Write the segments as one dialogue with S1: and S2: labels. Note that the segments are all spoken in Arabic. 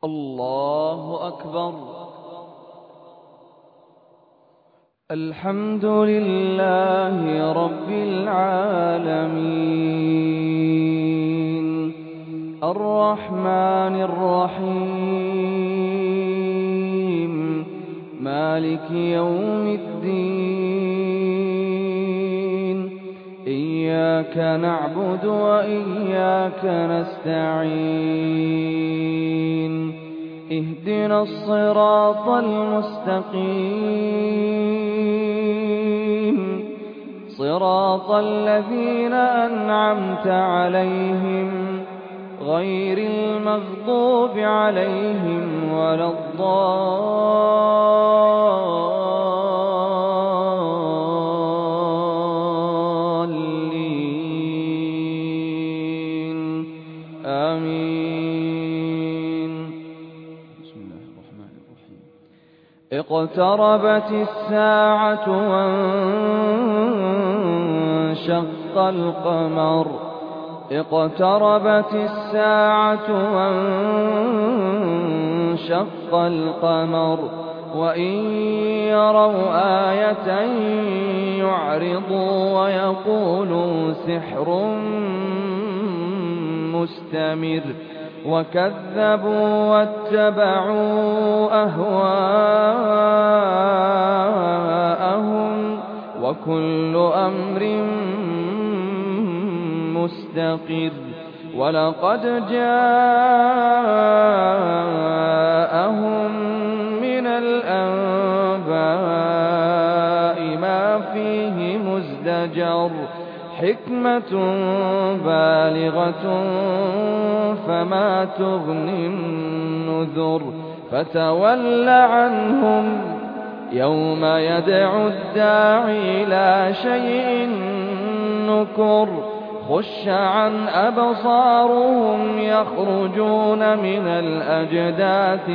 S1: الله أكبر. الحمد لله رب العالمين الرحمن الرحيم مالك يوم الدين إياك نعبد وإياك نستعين اهدنا الصراط المستقيم صراط الذين أنعمت عليهم غير المغضوب عليهم ولا الضالين آمين. بسم الله الرحمن الرحيم. اقتربت الساعة وانشق القمر اقتربت الساعة وانشق القمر وإن يروا آية يعرضوا ويقولوا سحر مستمر وكذبوا واتبعوا أهواءهم وكل أمر مستقر ولقد جاءهم من الأنباء ما فيه مزدجر حكمة بالغة فما تغني النذر فتول عنهم يوم يدعو الداعي إلى شيء نكر خش عن أبصارهم يخرجون من الأجداث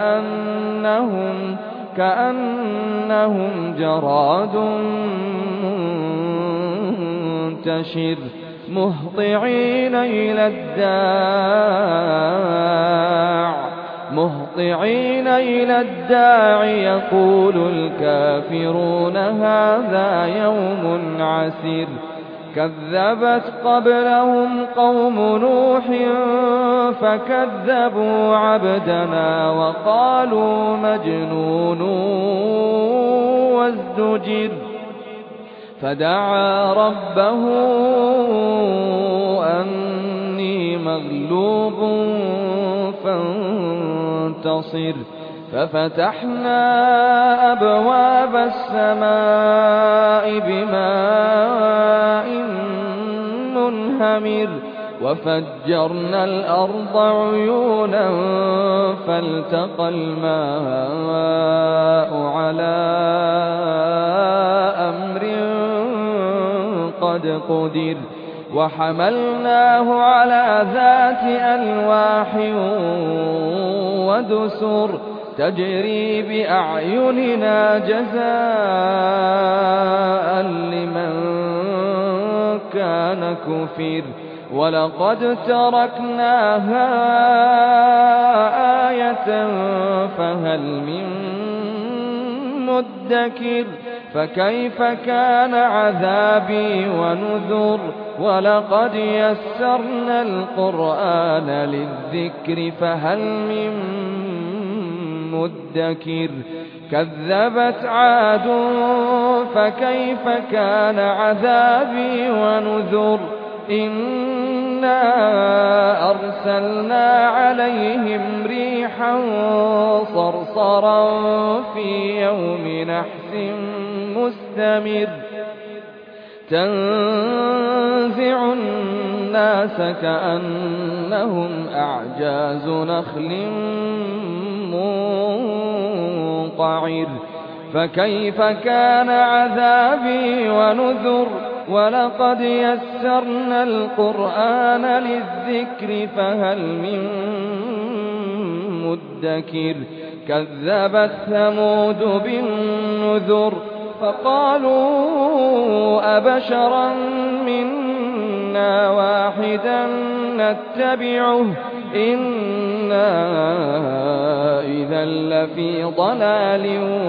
S1: كأنهم جراد منتشر مهطعين إلى الداع يقول الكافرون هذا يوم عسير كذبت قبلهم قوم نوح فكذبوا عبدنا وقالوا مجنون وازدجر فدعا ربه أني مغلوب فانتصر ففتحنا أبواب السماء بماء منهمر وفجرنا الأرض عيونا فالتقى الماء على أمر قد قدر وحملناه على ذات ألواح ودسر تجري بأعيننا جزاء لمن كان كفر ولقد تركناها آية فهل من مدكر فكيف كان عذابي ونذر ولقد يسرنا القرآن للذكر فهل من مدكر كذبت عاد فكيف كان عذابي ونذر إنا أرسلنا عليهم ريحا صرصرا في يوم نحس مستمر تنزع الناس كأنهم أعجاز نخل منقعر فكيف كان عذابي ونذر ولقد يسرنا القرآن للذكر فهل من مدكر كذبت ثمود بالنذر فقالوا أبشرا منا واحدا نتبعه إنا
S2: إذا لفي ضلال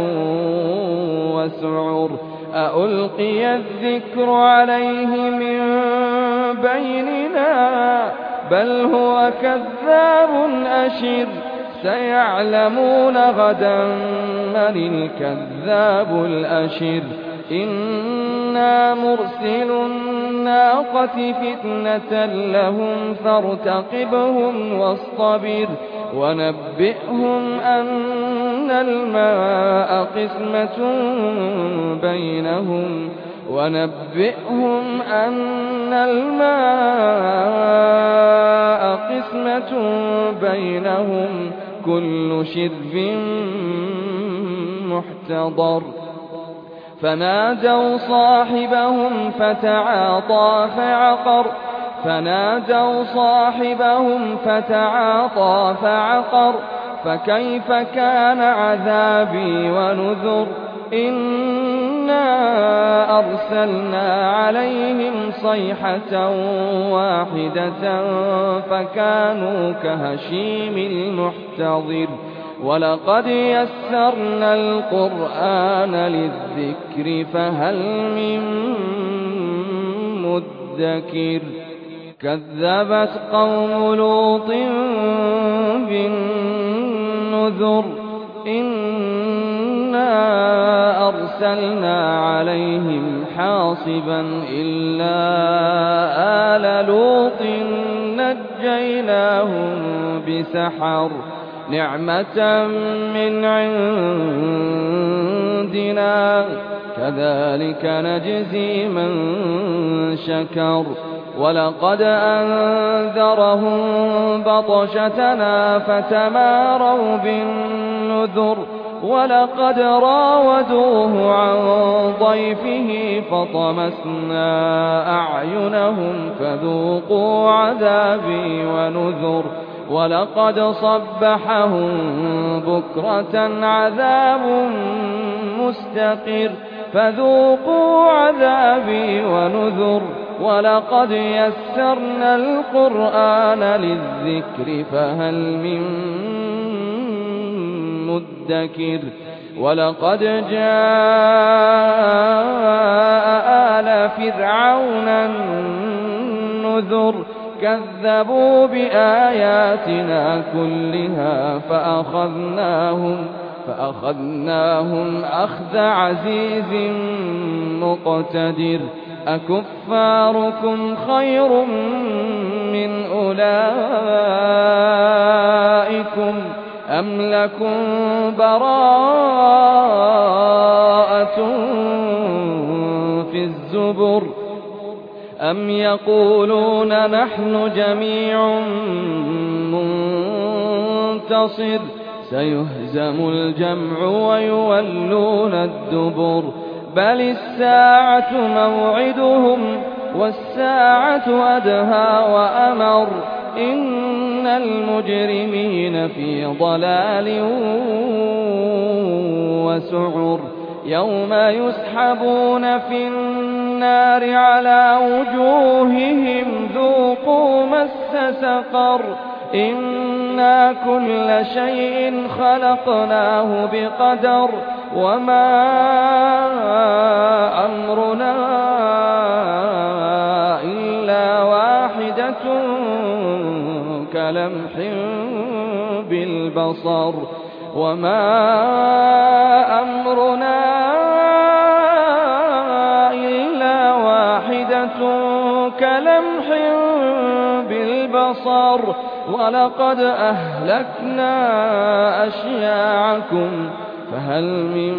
S2: وسعر أألقي الذكر عليه من بيننا بل هو كذاب أشر سيعلمون غدا من الكذاب الأشر إنا مرسل الناقة فتنة لهم فارتقبهم واصطبر ونبئهم أن الماء قسمة بينهم كل شرب محتضر فنادوا صاحبهم فتعاطى فعقر فكيف كان عذابي ونذر إنا أرسلنا عليهم صيحة واحدة فكانوا كهشيم المحتضر ولقد يسرنا القرآن للذكر فهل من مدكر كذبت قوم لوط بالنذر إنا أرسلنا عليهم حاصبا إلا آل لوط نجيناهم بسحر نعمة من عندنا كذلك نجزي من شكر ولقد أنذرهم بطشتنا فتماروا بالنذر ولقد راودوه عن ضيفه فطمسنا أعينهم فذوقوا عذابي ونذر ولقد صبحهم بكرة عذاب مستقر فذوقوا عذابي ونذر ولقد يسرنا القرآن للذكر فهل من مدكر ولقد جاء آل فرعون النذر كذبوا بآياتنا كلها فأخذناهم أخذ عزيز مقتدر أكفاركم خير من أولئكم أم لكم براءة في الزبر أم يقولون نحن جميع منتصر سيهزم الجمع ويولون الدبر بل الساعة موعدهم والساعة أدهى وأمر إن المجرمين في ضلال وسعر يوم يسحبون في النار على وجوههم ذوقوا مس سقر إنا كل شيء خلقناه بقدر وما أمرنا إلا واحدة كلمح بالبصر ولقد أهلكنا أشياعكم فهل من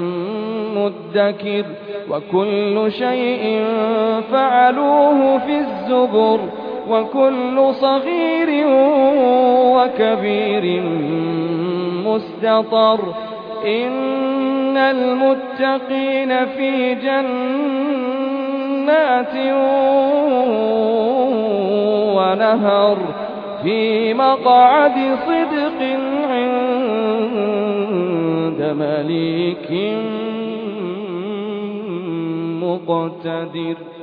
S2: مدكر وكل شيء فعلوه في الزبر وكل صغير وكبير مستطر إن المتقين في جنات ونهر في مقعد صدق عند مليك مقتدر.